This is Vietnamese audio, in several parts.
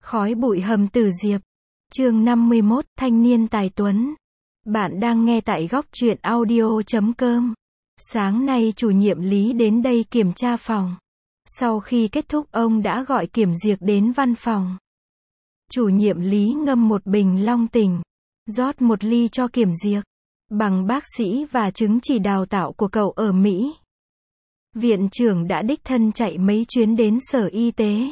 Khói bụi hầm Tử Diệp. Chương 51, thanh niên tài tuấn. Bạn đang nghe tại góc truyện audio.com. Sáng nay chủ nhiệm Lý đến đây kiểm tra phòng. Sau khi kết thúc ông đã gọi Kiểm Diệc đến văn phòng. Chủ nhiệm Lý ngâm một bình long tỉnh, rót một ly cho Kiểm Diệc. Bằng bác sĩ và chứng chỉ đào tạo của cậu ở Mỹ, viện trưởng đã đích thân chạy mấy chuyến đến sở y tế.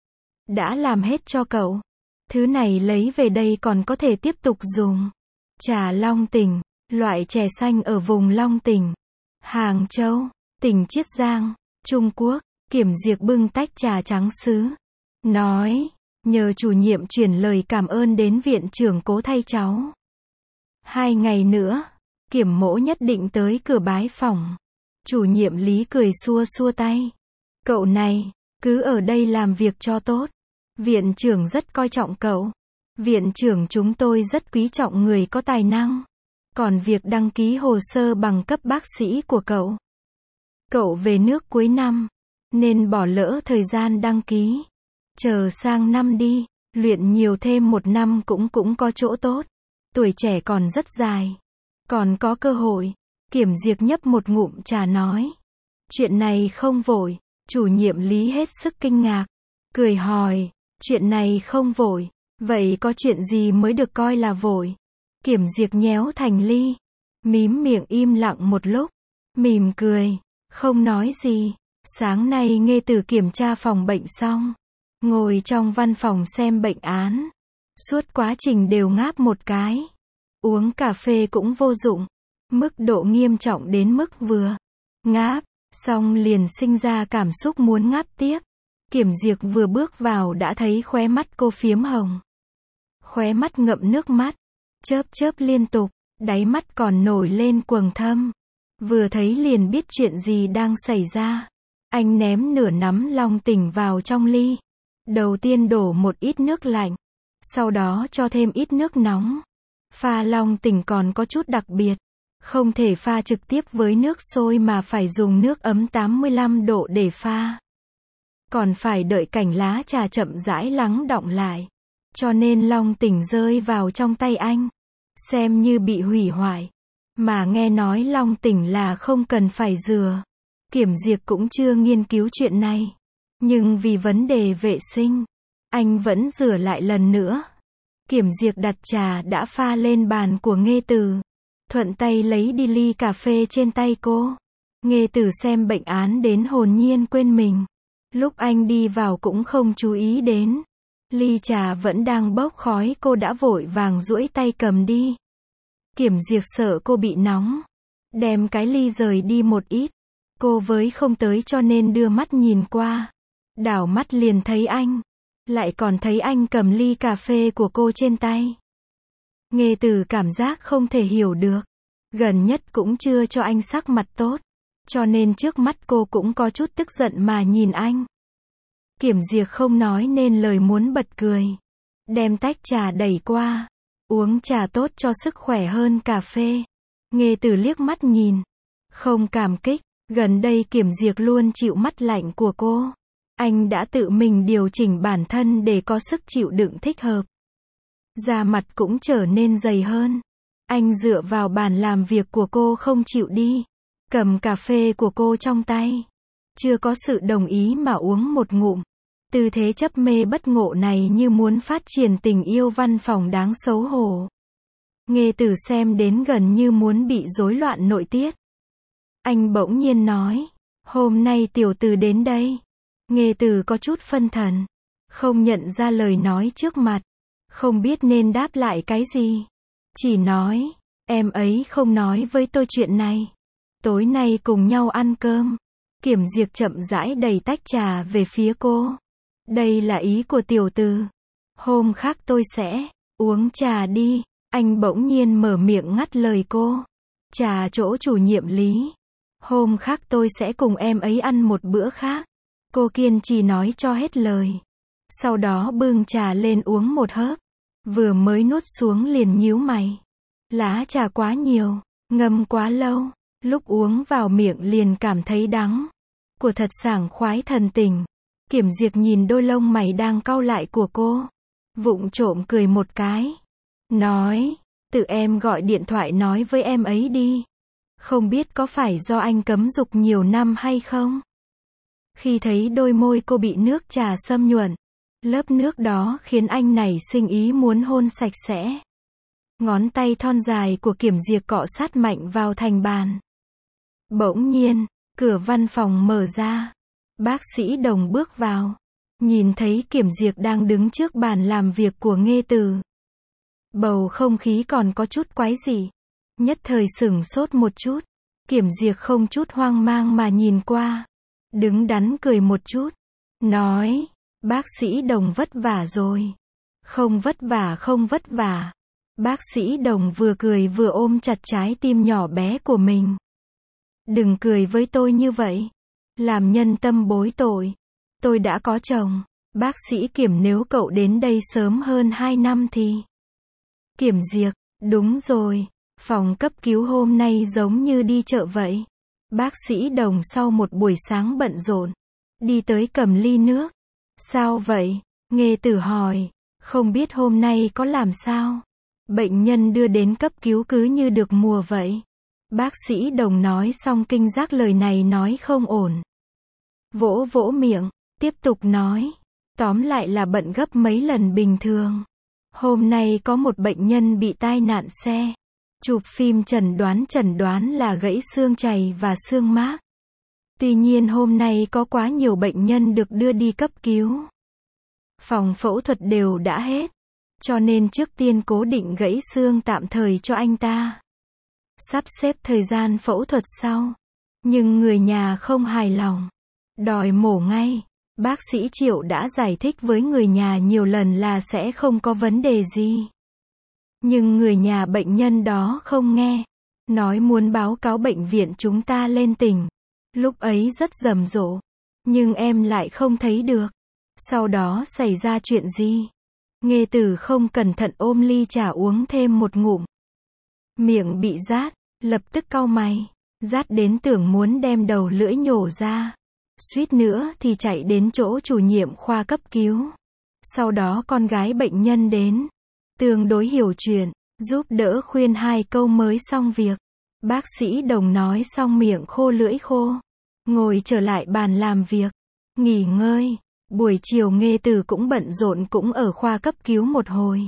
Đã làm hết cho cậu. Thứ này lấy về đây còn có thể tiếp tục dùng. Trà Long Tỉnh, loại chè xanh ở vùng Long Tỉnh, Hàng Châu, tỉnh Chiết Giang, Trung Quốc. Kiểm Diệc bưng tách trà trắng sứ, nói, nhờ chủ nhiệm chuyển lời cảm ơn đến viện trưởng cố thay cháu. 2 ngày nữa, Kiểm mỗ nhất định tới cửa bái phỏng. Chủ nhiệm Lý cười xua xua tay. Cậu này, cứ ở đây làm việc cho tốt. Viện trưởng rất coi trọng cậu. Viện trưởng chúng tôi rất quý trọng người có tài năng. Còn việc đăng ký hồ sơ bằng cấp bác sĩ của cậu, cậu về nước cuối năm, nên bỏ lỡ thời gian đăng ký. Chờ sang năm đi, luyện nhiều thêm 1 năm cũng có chỗ tốt. Tuổi trẻ còn rất dài, còn có cơ hội. Kiểm Diệc nhấp một ngụm trà nói. Chuyện này không vội. Chủ nhiệm Lý hết sức kinh ngạc, cười hỏi, chuyện này không vội, vậy có chuyện gì mới được coi là vội? Kiểm Diệc nhéo thành ly, mím miệng im lặng một lúc, mỉm cười, không nói gì. Sáng nay Nghê Từ kiểm tra phòng bệnh xong, ngồi trong văn phòng xem bệnh án. Suốt quá trình đều ngáp một cái. Uống cà phê cũng vô dụng. Mức độ nghiêm trọng đến mức vừa ngáp xong liền sinh ra cảm xúc muốn ngáp tiếp. Kiểm Diệc vừa bước vào đã thấy khóe mắt cô phiếm hồng. Khóe mắt ngậm nước mắt, chớp chớp liên tục, đáy mắt còn nổi lên quầng thâm. Vừa thấy liền biết chuyện gì đang xảy ra. Anh ném nửa nắm long tỉnh vào trong ly. Đầu tiên đổ một ít nước lạnh, sau đó cho thêm ít nước nóng. Pha long tỉnh còn có chút đặc biệt. Không thể pha trực tiếp với nước sôi mà phải dùng nước ấm 85 độ để pha. Còn phải đợi cảnh lá trà chậm rãi lắng đọng lại. Cho nên long tỉnh rơi vào trong tay anh, xem như bị hủy hoại. Mà nghe nói long tỉnh là không cần phải rửa. Kiểm Diệc cũng chưa nghiên cứu chuyện này. Nhưng vì vấn đề vệ sinh, anh vẫn rửa lại lần nữa. Kiểm Diệc đặt trà đã pha lên bàn của Nghê Từ. Thuận tay lấy đi ly cà phê trên tay cô. Nghê Từ xem bệnh án đến hồn nhiên quên mình. Lúc anh đi vào cũng không chú ý đến. Ly trà vẫn đang bốc khói, cô đã vội vàng duỗi tay cầm đi. Kiểm Diệc sợ cô bị nóng, đem cái ly rời đi một ít. Cô với không tới cho nên đưa mắt nhìn qua. Đảo mắt liền thấy anh. Lại còn thấy anh cầm ly cà phê của cô trên tay. Nghê Từ cảm giác không thể hiểu được. Gần nhất cũng chưa cho anh sắc mặt tốt. Cho nên trước mắt cô cũng có chút tức giận mà nhìn anh. Kiểm Diệc không nói nên lời muốn bật cười. Đem tách trà đẩy qua. Uống trà tốt cho sức khỏe hơn cà phê. Nghê Từ liếc mắt nhìn. Không cảm kích. Gần đây Kiểm Diệc luôn chịu mắt lạnh của cô. Anh đã tự mình điều chỉnh bản thân để có sức chịu đựng thích hợp. Da mặt cũng trở nên dày hơn. Anh dựa vào bàn làm việc của cô không chịu đi. Cầm cà phê của cô trong tay. Chưa có sự đồng ý mà uống một ngụm. Tư thế chấp mê bất ngộ này như muốn phát triển tình yêu văn phòng đáng xấu hổ. Nghê Từ xem đến gần như muốn bị rối loạn nội tiết. Anh bỗng nhiên nói, hôm nay tiểu Từ đến đây. Nghê Từ có chút phân thần, không nhận ra lời nói trước mặt, không biết nên đáp lại cái gì. Chỉ nói, em ấy không nói với tôi chuyện này. Tối nay cùng nhau ăn cơm. Kiểm Diệc chậm rãi đẩy tách trà về phía cô. Đây là ý của tiểu Từ. Hôm khác tôi sẽ uống trà đi. Anh bỗng nhiên mở miệng ngắt lời cô. Trà chỗ chủ nhiệm Lý. Hôm khác tôi sẽ cùng em ấy ăn một bữa khác. Cô kiên trì nói cho hết lời. Sau đó bưng trà lên uống một hớp. Vừa mới nuốt xuống liền nhíu mày. Lá trà quá nhiều, ngâm quá lâu. Lúc uống vào miệng liền cảm thấy đắng. Của thật sảng khoái thần tình. Kiểm Diệc nhìn đôi lông mày đang cau lại của cô. vụng trộm cười một cái. Nói, tự em gọi điện thoại nói với em ấy đi. Không biết có phải do anh cấm dục nhiều năm hay không? Khi thấy đôi môi cô bị nước trà xâm nhuận, lớp nước đó khiến anh nảy sinh ý muốn hôn sạch sẽ. Ngón tay thon dài của Kiểm Diệc cọ sát mạnh vào thành bàn. Bỗng nhiên, cửa văn phòng mở ra. Bác sĩ Đồng bước vào. Nhìn thấy Kiểm Diệc đang đứng trước bàn làm việc của Nghê Từ. Bầu không khí còn có chút quái dị. Nhất thời sửng sốt một chút. Kiểm Diệc không chút hoang mang mà nhìn qua. Đứng đắn cười một chút. Nói, bác sĩ Đồng vất vả rồi. Không vất vả không vất vả. Bác sĩ Đồng vừa cười vừa ôm chặt trái tim nhỏ bé của mình. Đừng cười với tôi như vậy. Làm nhân tâm bối tội. Tôi đã có chồng. Bác sĩ Kiểm, nếu cậu đến đây sớm hơn 2 năm thì... Kiểm Diệc, đúng rồi. Phòng cấp cứu hôm nay giống như đi chợ vậy. Bác sĩ Đồng sau một buổi sáng bận rộn, đi tới cầm ly nước. Sao vậy? Nghê Tử hỏi. Không biết hôm nay có làm sao? Bệnh nhân đưa đến cấp cứu cứ như được mùa vậy. Bác sĩ Đồng nói xong kinh giác lời này nói không ổn. Vỗ vỗ miệng, tiếp tục nói. Tóm lại là bận gấp mấy lần bình thường. Hôm nay có một bệnh nhân bị tai nạn xe. Chụp phim chẩn đoán là gãy xương chày và xương mác. Tuy nhiên hôm nay có quá nhiều bệnh nhân được đưa đi cấp cứu. Phòng phẫu thuật đều đã hết. Cho nên trước tiên cố định gãy xương tạm thời cho anh ta. Sắp xếp thời gian phẫu thuật sau. Nhưng người nhà không hài lòng. Đòi mổ ngay. Bác sĩ Triệu đã giải thích với người nhà nhiều lần là sẽ không có vấn đề gì. Nhưng người nhà bệnh nhân đó không nghe. Nói muốn báo cáo bệnh viện chúng ta lên tỉnh. Lúc ấy rất rầm rộ. Nhưng em lại không thấy được. Sau đó xảy ra chuyện gì? Nghê Tử không cẩn thận ôm ly trà uống thêm một ngụm. Miệng bị rát, lập tức cau mày. Rát đến tưởng muốn đem đầu lưỡi nhổ ra. Suýt nữa thì chạy đến chỗ chủ nhiệm khoa cấp cứu. Sau đó con gái bệnh nhân đến. Tương đối hiểu chuyện, giúp đỡ khuyên 2 câu mới xong việc. Bác sĩ Đồng nói xong miệng khô lưỡi khô. Ngồi trở lại bàn làm việc. Nghỉ ngơi. Buổi chiều Nghê Tử cũng bận rộn cũng ở khoa cấp cứu một hồi.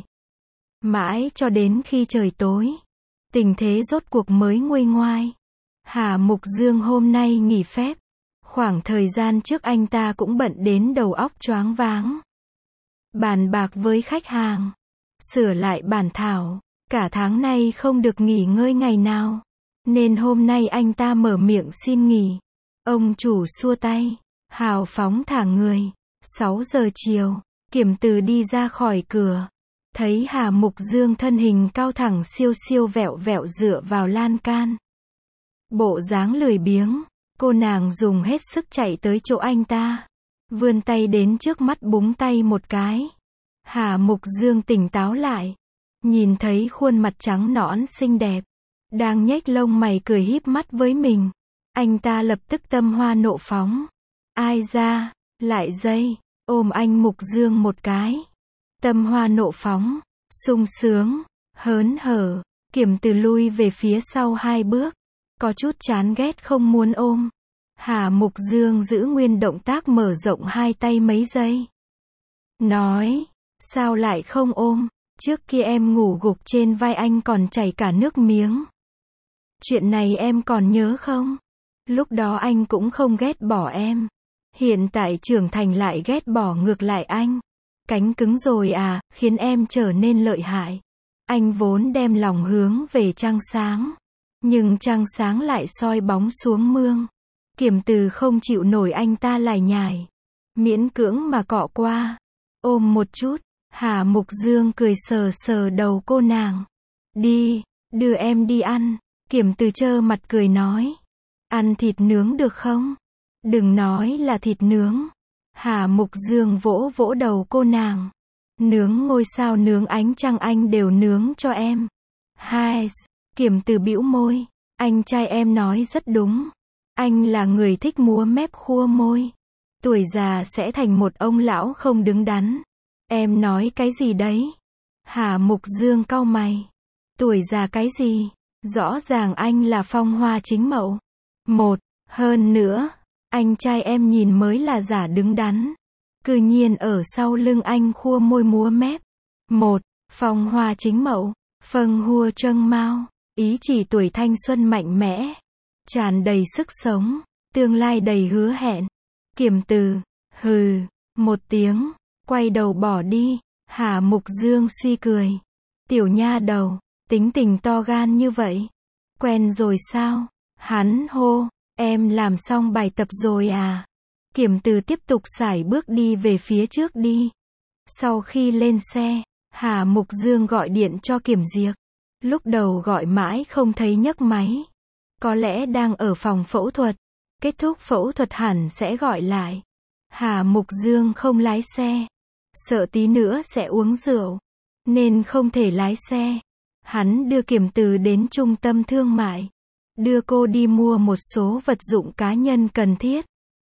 Mãi cho đến khi trời tối. Tình thế rốt cuộc mới nguôi ngoai. Hà Mục Dương hôm nay nghỉ phép. Khoảng thời gian trước anh ta cũng bận đến đầu óc choáng váng. Bàn bạc với khách hàng. Sửa lại bản thảo. Cả tháng nay không được nghỉ ngơi ngày nào. Nên hôm nay anh ta mở miệng xin nghỉ. Ông chủ xua tay. Hào phóng thả người. 6 giờ chiều. Kiểm Từ đi ra khỏi cửa. Thấy Hà Mục Dương thân hình cao thẳng siêu siêu vẹo vẹo dựa vào lan can. Bộ dáng lười biếng. Cô nàng dùng hết sức chạy tới chỗ anh ta. Vươn tay đến trước mắt búng tay một cái. Hà Mục Dương tỉnh táo lại. Nhìn thấy khuôn mặt trắng nõn xinh đẹp. Đang nhếch lông mày cười híp mắt với mình. Anh ta lập tức tâm hoa nộ phóng. Ai ra, lại dây, ôm anh Mục Dương một cái. Tâm hoa nộ phóng, sung sướng, hớn hở. Kiểm Từ lui về phía sau 2 bước. Có chút chán ghét không muốn ôm. Hà Mục Dương giữ nguyên động tác mở rộng 2 tay mấy giây. Nói, sao lại không ôm? Trước kia em ngủ gục trên vai anh còn chảy cả nước miếng. Chuyện này em còn nhớ không? Lúc đó anh cũng không ghét bỏ em. Hiện tại trưởng thành lại ghét bỏ ngược lại anh. Cánh cứng rồi à, khiến em trở nên lợi hại. Anh vốn đem lòng hướng về trăng sáng. Nhưng trăng sáng lại soi bóng xuống mương. Kiểm Từ không chịu nổi anh ta lải nhải. Miễn cưỡng mà cọ qua. Ôm một chút. Hà Mục Dương cười sờ sờ đầu cô nàng. Đi, đưa em đi ăn. Kiểm Từ trơ mặt cười nói. Ăn thịt nướng được không? Đừng nói là thịt nướng. Hà Mục Dương vỗ vỗ đầu cô nàng. Nướng ngôi sao nướng ánh trăng anh đều nướng cho em. Hai. Kiểm Từ bĩu môi. Anh trai em nói rất đúng. Anh là người thích múa mép khua môi. Tuổi già sẽ thành một ông lão không đứng đắn. Em nói cái gì đấy? Hà Mục Dương cau mày. Tuổi già cái gì? Rõ ràng anh là Phong Hoa chính mẫu. Hơn nữa, anh trai em nhìn mới là giả đứng đắn. Cư nhiên ở sau lưng anh khua môi múa mép. Phong Hoa chính mẫu, phâng hua trâng mao, ý chỉ tuổi thanh xuân mạnh mẽ, tràn đầy sức sống, tương lai đầy hứa hẹn. Kiểm Từ, hừ, một tiếng, quay đầu bỏ đi. Hà Mục Dương suy cười. Tiểu nha đầu, tính tình to gan như vậy. Quen rồi sao? Hắn hô, em làm xong bài tập rồi à? Kiểm Từ tiếp tục sải bước đi về phía trước đi. Sau khi lên xe, Hà Mục Dương gọi điện cho Kiểm Diệc. Lúc đầu gọi mãi không thấy nhấc máy. Có lẽ đang ở phòng phẫu thuật. Kết thúc phẫu thuật hẳn sẽ gọi lại. Hà Mục Dương không lái xe. Sợ tí nữa sẽ uống rượu. Nên không thể lái xe. Hắn đưa Kiểm Từ đến trung tâm thương mại. Đưa cô đi mua một số vật dụng cá nhân cần thiết.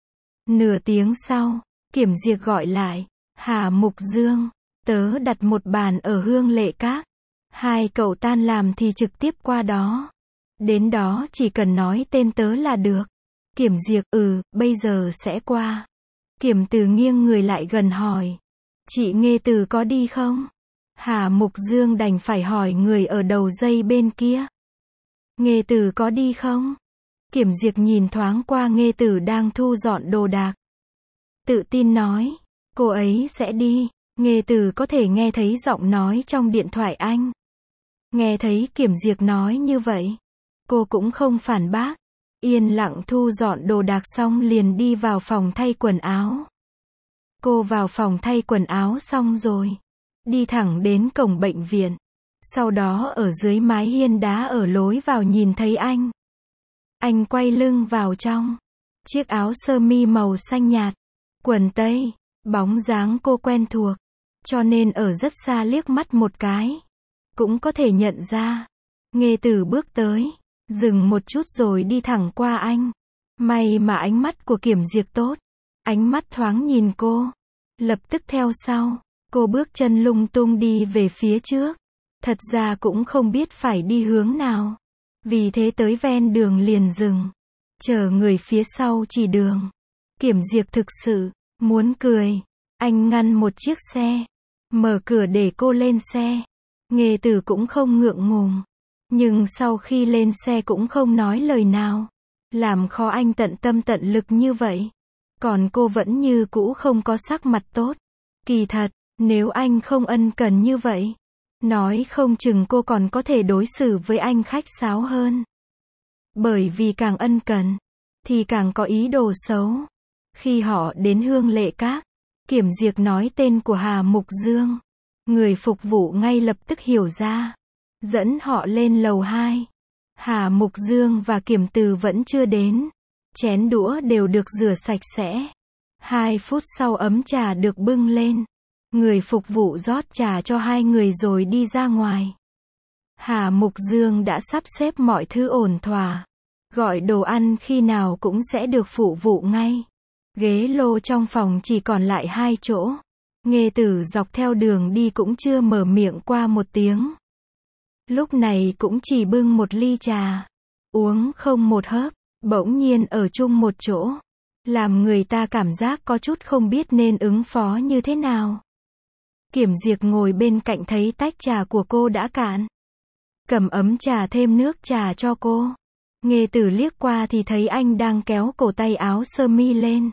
Nửa tiếng sau, Kiểm Diệc gọi lại. Hà Mục Dương, tớ đặt một bàn ở Hương Lệ Các. Hai cậu tan làm thì trực tiếp qua đó. Đến đó chỉ cần nói tên tớ là được. Kiểm Diệc, bây giờ sẽ qua. Kiểm Từ nghiêng người lại gần hỏi. Chị Nghê Từ có đi không? Hà Mục Dương đành phải hỏi người ở đầu dây bên kia. Nghê Từ có đi không? Kiểm Diệc nhìn thoáng qua Nghê Từ đang thu dọn đồ đạc. Tự tin nói, cô ấy sẽ đi. Nghê Từ có thể nghe thấy giọng nói trong điện thoại anh. Nghe thấy Kiểm Diệc nói như vậy, cô cũng không phản bác. Yên lặng thu dọn đồ đạc xong liền đi vào phòng thay quần áo. Cô vào phòng thay quần áo xong rồi, đi thẳng đến cổng bệnh viện. Sau đó ở dưới mái hiên đá ở lối vào nhìn thấy anh. Anh quay lưng vào trong. Chiếc áo sơ mi màu xanh nhạt, quần tây, bóng dáng cô quen thuộc. Cho nên ở rất xa liếc mắt một cái, cũng có thể nhận ra. Nghê Từ bước tới, dừng một chút rồi đi thẳng qua anh. May mà ánh mắt của Kiểm Diệc tốt. Ánh mắt thoáng nhìn cô. Lập tức theo sau. Cô bước chân lung tung đi về phía trước. Thật ra cũng không biết phải đi hướng nào. Vì thế tới ven đường liền dừng. Chờ người phía sau chỉ đường. Kiểm Diệc thực sự muốn cười. Anh ngăn một chiếc xe. Mở cửa để cô lên xe. Nghê Từ cũng không ngượng ngùng. Nhưng sau khi lên xe cũng không nói lời nào. Làm khó anh tận tâm tận lực như vậy. Còn cô vẫn như cũ không có sắc mặt tốt. Kỳ thật, nếu anh không ân cần như vậy, nói không chừng cô còn có thể đối xử với anh khách sáo hơn. Bởi vì càng ân cần, thì càng có ý đồ xấu. Khi họ đến Hương Lệ Các, Kiểm Diệc nói tên của Hà Mục Dương. Người phục vụ ngay lập tức hiểu ra. Dẫn họ lên lầu 2. Hà Mục Dương và Kiểm Từ vẫn chưa đến. Chén đũa đều được rửa sạch sẽ. 2 phút sau ấm trà được bưng lên. Người phục vụ rót trà cho hai người rồi đi ra ngoài. Hà Mục Dương đã sắp xếp mọi thứ ổn thỏa. Gọi đồ ăn khi nào cũng sẽ được phụ vụ ngay. Ghế lô trong phòng chỉ còn lại 2 chỗ. Nghê Từ dọc theo đường đi cũng chưa mở miệng qua một tiếng. Lúc này cũng chỉ bưng một ly trà. Uống không một hớp. Bỗng nhiên ở chung một chỗ. Làm người ta cảm giác có chút không biết nên ứng phó như thế nào. Kiểm Diệc ngồi bên cạnh thấy tách trà của cô đã cạn. Cầm ấm trà thêm nước trà cho cô. Nghê Từ liếc qua thì thấy anh đang kéo cổ tay áo sơ mi lên.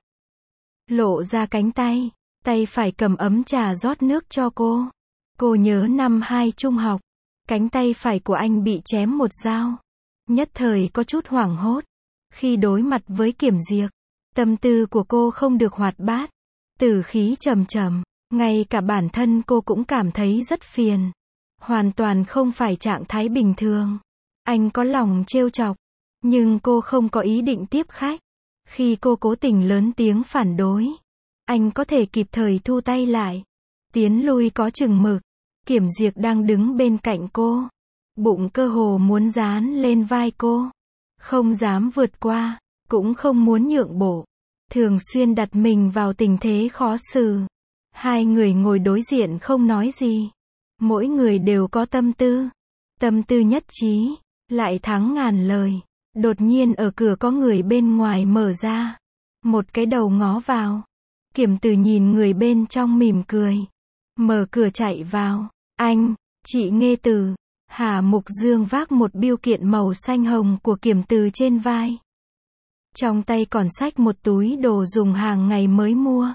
Lộ ra cánh tay. Tay phải cầm ấm trà rót nước cho cô. Cô nhớ năm 2 trung học. Cánh tay phải của anh bị chém một dao. Nhất thời có chút hoảng hốt. Khi đối mặt với Kiểm Diệc, tâm tư của cô không được hoạt bát. Tử khí trầm trầm. Ngay cả bản thân cô cũng cảm thấy rất phiền. Hoàn toàn không phải trạng thái bình thường. Anh có lòng trêu chọc. Nhưng cô không có ý định tiếp khách. Khi cô cố tình lớn tiếng phản đối, anh có thể kịp thời thu tay lại. Tiến lui có chừng mực. Kiểm Diệc đang đứng bên cạnh cô. Bụng cơ hồ muốn dán lên vai cô. Không dám vượt qua. Cũng không muốn nhượng bộ. Thường xuyên đặt mình vào tình thế khó xử. Hai người ngồi đối diện không nói gì. Mỗi người đều có tâm tư nhất trí, lại thắng ngàn lời. Đột nhiên ở cửa có người bên ngoài mở ra. Một cái đầu ngó vào. Kiểm Từ nhìn người bên trong mỉm cười. Mở cửa chạy vào. Anh, chị Nghê Từ. Hà Mục Dương vác một bưu kiện màu xanh hồng của Kiểm Từ trên vai. Trong tay còn xách một túi đồ dùng hàng ngày mới mua.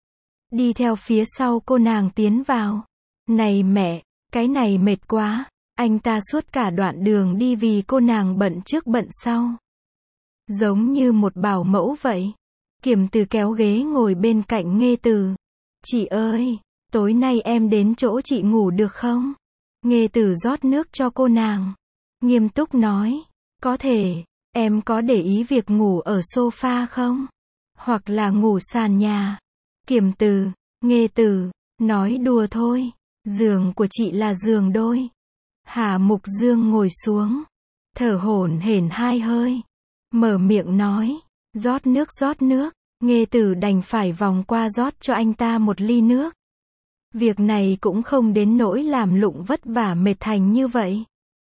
Đi theo phía sau cô nàng tiến vào. Này mẹ, cái này mệt quá. Anh ta suốt cả đoạn đường đi vì cô nàng bận trước bận sau. Giống như một bảo mẫu vậy. Kiểm Từ kéo ghế ngồi bên cạnh Nghê Từ. Chị ơi, tối nay em đến chỗ chị ngủ được không? Nghê Từ rót nước cho cô nàng. Nghiêm túc nói. Có thể, em có để ý việc ngủ ở sofa không? Hoặc là ngủ sàn nhà? Kiểm Từ, Nghê Từ, nói đùa thôi. Giường của chị là giường đôi. Hà Mục Dương ngồi xuống. Thở hổn hển hai hơi. Mở miệng nói. Rót nước. Nghê Từ đành phải vòng qua rót cho anh ta một ly nước. Việc này cũng không đến nỗi làm lụng vất vả mệt thành như vậy.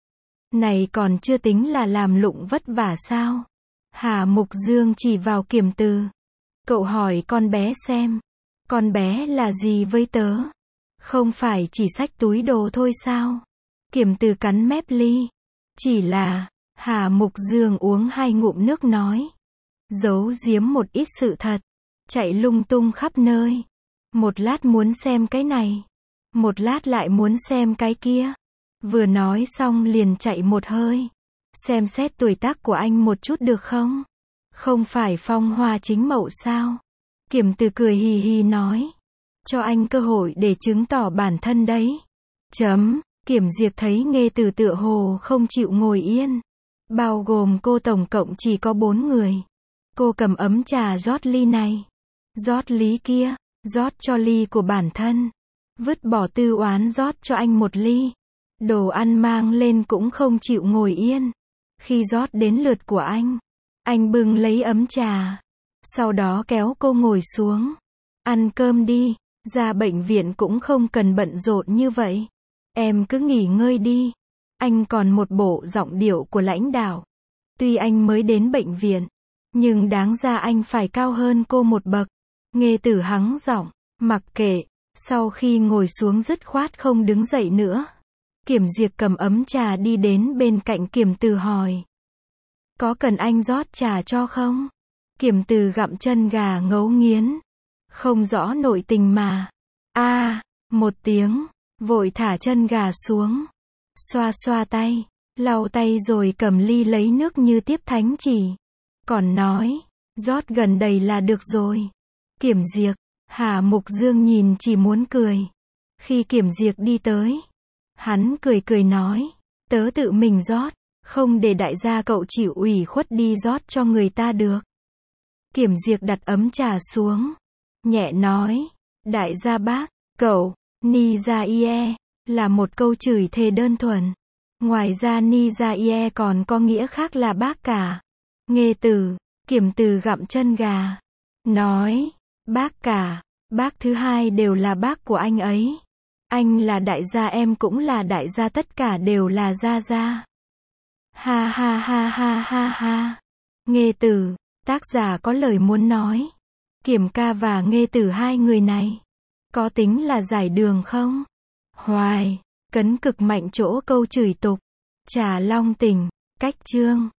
Này còn chưa tính là làm lụng vất vả sao? Hà Mục Dương chỉ vào Kiểm Từ. Cậu hỏi con bé xem. Con bé là gì với tớ? Không phải chỉ xách túi đồ thôi sao? Kiểm Từ cắn mép ly. Chỉ là, Hà Mục Dương uống hai ngụm nước nói. Giấu giếm một ít sự thật. Chạy lung tung khắp nơi. Một lát muốn xem cái này. Một lát lại muốn xem cái kia. Vừa nói xong liền chạy một hơi. Xem xét tuổi tác của anh một chút được không? Không phải Phong Hoa Chính Mậu sao? Kiểm Từ cười hì hì nói. Cho anh cơ hội để chứng tỏ bản thân đấy. Kiểm Diệp thấy Nghê Từ tựa hồ không chịu ngồi yên. Bao gồm cô tổng cộng chỉ có 4 người. Cô cầm ấm trà rót ly này. Rót ly kia. Rót cho ly của bản thân. Vứt bỏ tư oán rót cho anh một ly. Đồ ăn mang lên cũng không chịu ngồi yên. Khi rót đến lượt của anh bưng lấy ấm trà. Sau đó kéo cô ngồi xuống. Ăn cơm đi, ra bệnh viện cũng không cần bận rộn như vậy. Em cứ nghỉ ngơi đi. Anh còn một bộ giọng điệu của lãnh đạo. Tuy anh mới đến bệnh viện, nhưng đáng ra anh phải cao hơn cô một bậc. Nghê Từ hắng giọng, mặc kệ. Sau khi ngồi xuống dứt khoát không đứng dậy nữa. Kiểm Diệp cầm ấm trà đi đến bên cạnh Kiểm Từ hỏi. Có cần anh rót trà cho không? Kiểm Từ gặm chân gà ngấu nghiến. Không rõ nội tình mà. Một tiếng, vội thả chân gà xuống. Xoa xoa tay, lau tay rồi cầm ly lấy nước như tiếp thánh chỉ. Còn nói, rót gần đầy là được rồi. Kiểm Diệp, Hà Mục Dương nhìn chỉ muốn cười. Khi Kiểm Diệp đi tới, hắn cười nói, tớ tự mình rót, không để đại gia cậu chịu ủy khuất đi rót cho người ta được. Kiểm Diệp đặt ấm trà xuống, nhẹ nói, đại gia bác, cậu, ni ra ie, là một câu chửi thề đơn thuần. Ngoài ra ni ra ie còn có nghĩa khác là bác cả. Nghê Từ, Kiểm Từ gặm chân gà, nói, bác cả, bác thứ hai đều là bác của anh ấy. Anh là đại gia, em cũng là đại gia, tất cả đều là gia gia. Ha ha ha ha ha ha. Nghê Từ, tác giả có lời muốn nói. Kiểm ca và Nghê Từ hai người này, có tính là giải đường không? Hoài, cấn cực mạnh chỗ câu chửi tục. Trà Long Tỉnh, cách chương.